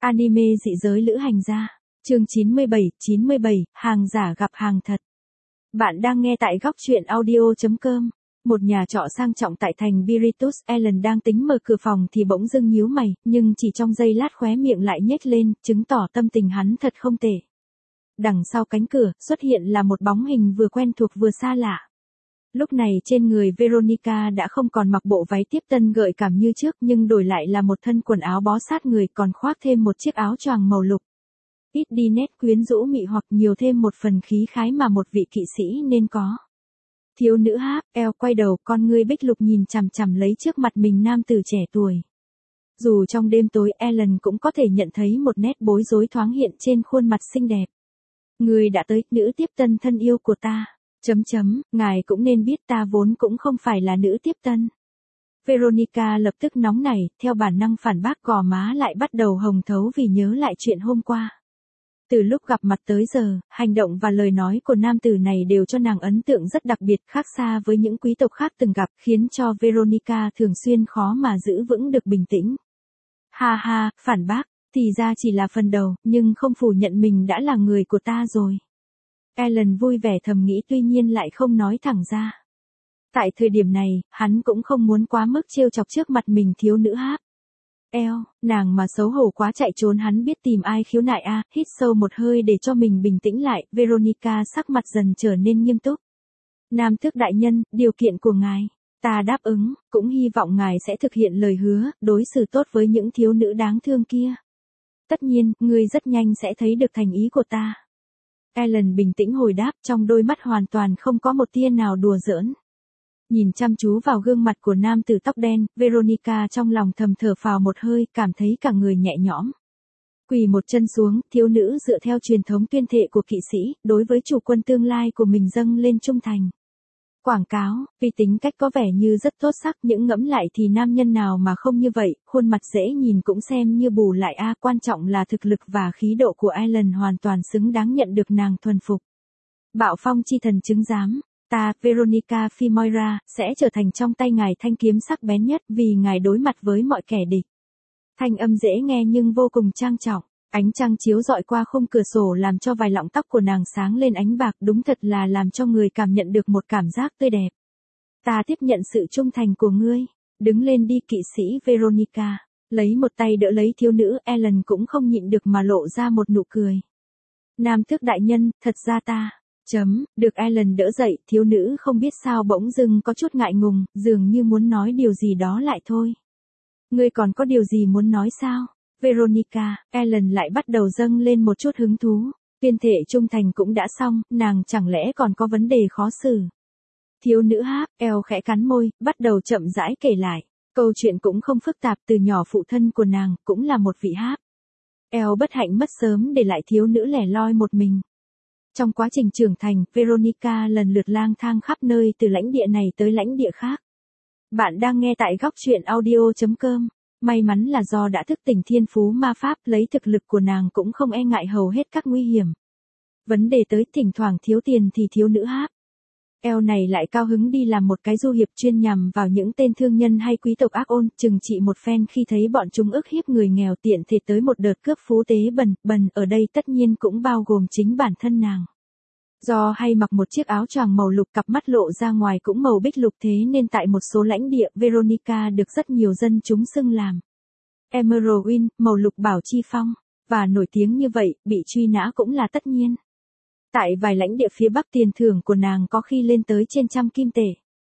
Anime dị giới lữ hành gia. Chương 97, hàng giả gặp hàng thật. Bạn đang nghe tại góc truyện audio.com. Một nhà trọ sang trọng tại thành Beertus, Ellen đang tính mở cửa phòng thì bỗng dưng nhíu mày, nhưng chỉ trong giây lát khóe miệng lại nhếch lên, chứng tỏ tâm tình hắn thật không tệ. Đằng sau cánh cửa, xuất hiện là một bóng hình vừa quen thuộc vừa xa lạ. Lúc này trên người Veronica đã không còn mặc bộ váy tiếp tân gợi cảm như trước, nhưng đổi lại là một thân quần áo bó sát người, còn khoác thêm một chiếc áo choàng màu lục. Ít đi nét quyến rũ mị hoặc nhiều thêm một phần khí khái mà một vị kỵ sĩ nên có. Thiếu nữ eo quay đầu, con ngươi bích lục nhìn chằm chằm lấy trước mặt mình nam tử trẻ tuổi. Dù trong đêm tối, Ellen cũng có thể nhận thấy một nét bối rối thoáng hiện trên khuôn mặt xinh đẹp. Người đã tới, nữ tiếp tân thân yêu của ta. Ngài cũng nên biết ta vốn cũng không phải là nữ tiếp tân. Veronica lập tức nóng nảy, theo bản năng phản bác, gò má lại bắt đầu hồng thấu vì nhớ lại chuyện hôm qua. Từ lúc gặp mặt tới giờ, hành động và lời nói của nam tử này đều cho nàng ấn tượng rất đặc biệt, khác xa với những quý tộc khác từng gặp, khiến cho Veronica thường xuyên khó mà giữ vững được bình tĩnh. Ha, phản bác, thì ra chỉ là phần đầu, nhưng không phủ nhận mình đã là người của ta rồi. Ellen vui vẻ thầm nghĩ, tuy nhiên lại không nói thẳng ra. Tại thời điểm này, hắn cũng không muốn quá mức trêu chọc trước mặt mình thiếu nữ nàng mà xấu hổ quá chạy trốn, hắn biết tìm ai khiếu nại hít sâu một hơi để cho mình bình tĩnh lại, Veronica sắc mặt dần trở nên nghiêm túc. Nam tước đại nhân, điều kiện của ngài, ta đáp ứng, cũng hy vọng ngài sẽ thực hiện lời hứa, đối xử tốt với những thiếu nữ đáng thương kia. Tất nhiên, ngươi rất nhanh sẽ thấy được thành ý của ta. Ellen bình tĩnh hồi đáp, trong đôi mắt hoàn toàn không có một tia nào đùa giỡn. Nhìn chăm chú vào gương mặt của nam tử tóc đen, Veronica trong lòng thầm thở phào một hơi, cảm thấy cả người nhẹ nhõm. Quỳ một chân xuống, thiếu nữ dựa theo truyền thống tuyên thệ của kỵ sĩ, đối với chủ quân tương lai của mình dâng lên trung thành. Quảng cáo, vì tính cách có vẻ như rất tốt sắc, những ngẫm lại thì nam nhân nào mà không như vậy, khuôn mặt dễ nhìn cũng xem như bù lại quan trọng là thực lực và khí độ của Ellen hoàn toàn xứng đáng nhận được nàng thuần phục. Bạo phong chi thần chứng giám, ta, Veronica Fimoira, sẽ trở thành trong tay ngài thanh kiếm sắc bén nhất vì ngài đối mặt với mọi kẻ địch. Thanh âm dễ nghe nhưng vô cùng trang trọng. Ánh trăng chiếu rọi qua khung cửa sổ làm cho vài lọng tóc của nàng sáng lên ánh bạc, đúng thật là làm cho người cảm nhận được một cảm giác tươi đẹp. Ta tiếp nhận sự trung thành của ngươi. Đứng lên đi kỵ sĩ Veronica. Lấy một tay đỡ lấy thiếu nữ, Ellen cũng không nhịn được mà lộ ra một nụ cười. Nam tước đại nhân, thật ra ta. Được Ellen đỡ dậy, thiếu nữ không biết sao bỗng dưng có chút ngại ngùng, dường như muốn nói điều gì đó lại thôi. Ngươi còn có điều gì muốn nói sao? Veronica, Ellen lại bắt đầu dâng lên một chút hứng thú. Tuyên thệ trung thành cũng đã xong, nàng chẳng lẽ còn có vấn đề khó xử. Thiếu nữ eo khẽ cắn môi, bắt đầu chậm rãi kể lại. Câu chuyện cũng không phức tạp, từ nhỏ phụ thân của nàng cũng là một vị eo bất hạnh mất sớm để lại thiếu nữ lẻ loi một mình. Trong quá trình trưởng thành, Veronica lần lượt lang thang khắp nơi từ lãnh địa này tới lãnh địa khác. Bạn đang nghe tại góc truyện audio.com. May mắn là do đã thức tỉnh thiên phú ma pháp, lấy thực lực của nàng cũng không e ngại hầu hết các nguy hiểm. Vấn đề tới thỉnh thoảng thiếu tiền thì thiếu nữ eo này lại cao hứng đi làm một cái du hiệp chuyên nhằm vào những tên thương nhân hay quý tộc ác ôn, trừng trị một phen khi thấy bọn chúng ức hiếp người nghèo, tiện thể tới một đợt cướp phú tế bần, ở đây tất nhiên cũng bao gồm chính bản thân nàng. Do hay mặc một chiếc áo choàng màu lục, cặp mắt lộ ra ngoài cũng màu bích lục, thế nên tại một số lãnh địa, Veronica được rất nhiều dân chúng xưng làm Emerald Win, màu lục bảo chi phong, và nổi tiếng như vậy, bị truy nã cũng là tất nhiên. Tại vài lãnh địa phía Bắc, tiền thưởng của nàng có khi lên tới trên 100 kim tệ.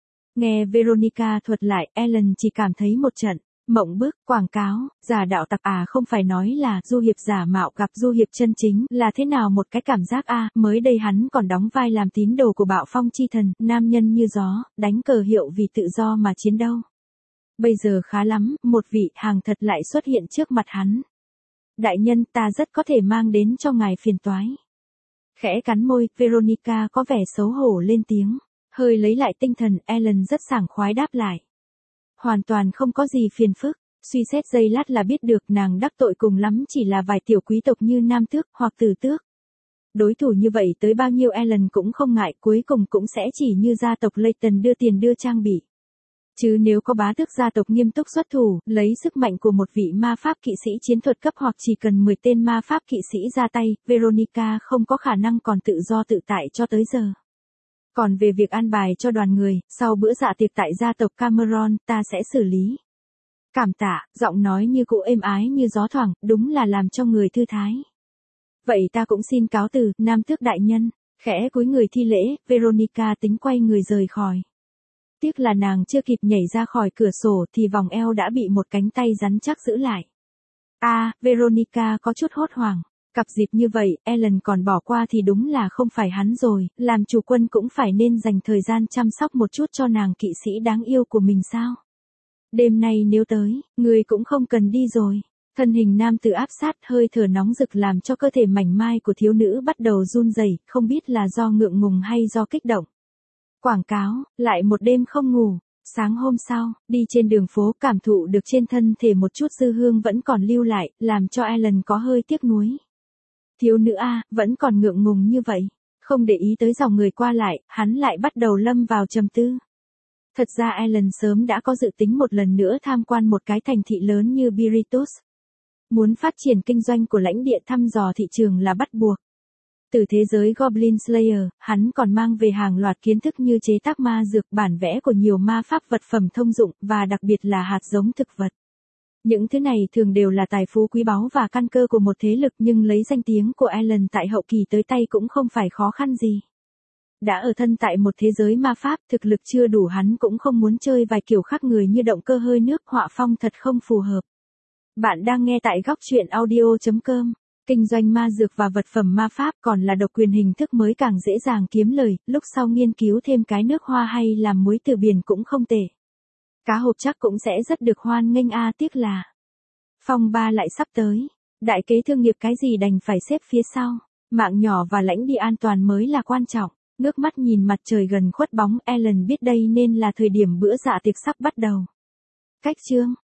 Nghe Veronica thuật lại, Ellen chỉ cảm thấy một trận mộng bức. Quảng cáo, giả đạo tặc không phải nói là du hiệp giả mạo gặp du hiệp chân chính, là thế nào một cái cảm giác mới đây hắn còn đóng vai làm tín đồ của bạo phong chi thần, nam nhân như gió, đánh cờ hiệu vì tự do mà chiến đấu. Bây giờ khá lắm, một vị hàng thật lại xuất hiện trước mặt hắn. Đại nhân, ta rất có thể mang đến cho ngài phiền toái. Khẽ cắn môi, Veronica có vẻ xấu hổ lên tiếng. Hơi lấy lại tinh thần, Ellen rất sảng khoái đáp lại. Hoàn toàn không có gì phiền phức, suy xét giây lát là biết được nàng đắc tội cùng lắm chỉ là vài tiểu quý tộc như nam tước hoặc tử tước. Đối thủ như vậy tới bao nhiêu Ellen cũng không ngại, cuối cùng cũng sẽ chỉ như gia tộc Leighton đưa tiền đưa trang bị. Chứ nếu có bá tước gia tộc nghiêm túc xuất thủ, lấy sức mạnh của một vị ma pháp kỵ sĩ chiến thuật cấp hoặc chỉ cần 10 tên ma pháp kỵ sĩ ra tay, Veronica không có khả năng còn tự do tự tại cho tới giờ. Còn về việc an bài cho đoàn người, sau bữa dạ tiệc tại gia tộc Cameron, ta sẽ xử lý. Cảm tạ, giọng nói như cũ êm ái như gió thoảng, đúng là làm cho người thư thái. Vậy ta cũng xin cáo từ, nam tước đại nhân, khẽ cúi người thi lễ, Veronica tính quay người rời khỏi. Tiếc là nàng chưa kịp nhảy ra khỏi cửa sổ thì vòng eo đã bị một cánh tay rắn chắc giữ lại. Veronica có chút hốt hoảng. Cặp dịp như vậy, Ellen còn bỏ qua thì đúng là không phải hắn rồi, làm chủ quân cũng phải nên dành thời gian chăm sóc một chút cho nàng kỵ sĩ đáng yêu của mình sao. Đêm nay nếu tới, người cũng không cần đi rồi. Thân hình nam tử áp sát, hơi thở nóng rực làm cho cơ thể mảnh mai của thiếu nữ bắt đầu run rẩy, không biết là do ngượng ngùng hay do kích động. Quảng cáo, lại một đêm không ngủ. Sáng hôm sau, đi trên đường phố cảm thụ được trên thân thể một chút dư hương vẫn còn lưu lại, làm cho Ellen có hơi tiếc nuối. Thiếu nữ vẫn còn ngượng ngùng như vậy. Không để ý tới dòng người qua lại, hắn lại bắt đầu lâm vào trầm tư. Thật ra Ellen sớm đã có dự tính một lần nữa tham quan một cái thành thị lớn như Biritus. Muốn phát triển kinh doanh của lãnh địa thăm dò thị trường là bắt buộc. Từ thế giới Goblin Slayer, hắn còn mang về hàng loạt kiến thức như chế tác ma dược, bản vẽ của nhiều ma pháp vật phẩm thông dụng, và đặc biệt là hạt giống thực vật. Những thứ này thường đều là tài phú quý báu và căn cơ của một thế lực, nhưng lấy danh tiếng của Ellen tại hậu kỳ tới tay cũng không phải khó khăn gì. Đã ở thân tại một thế giới ma pháp, thực lực chưa đủ hắn cũng không muốn chơi vài kiểu khác người như động cơ hơi nước, họa phong thật không phù hợp. Bạn đang nghe tại góc truyện audio.com. Kinh doanh ma dược và vật phẩm ma pháp còn là độc quyền hình thức mới càng dễ dàng kiếm lời, lúc sau nghiên cứu thêm cái nước hoa hay làm muối từ biển cũng không tệ. Cá hộp chắc cũng sẽ rất được hoan nghênh tiếc là phong ba lại sắp tới. Đại kế thương nghiệp cái gì đành phải xếp phía sau. Mạng nhỏ và lãnh địa an toàn mới là quan trọng. Ngước mắt nhìn mặt trời gần khuất bóng, Ellen biết đây nên là thời điểm bữa dạ tiệc sắp bắt đầu. Cách chương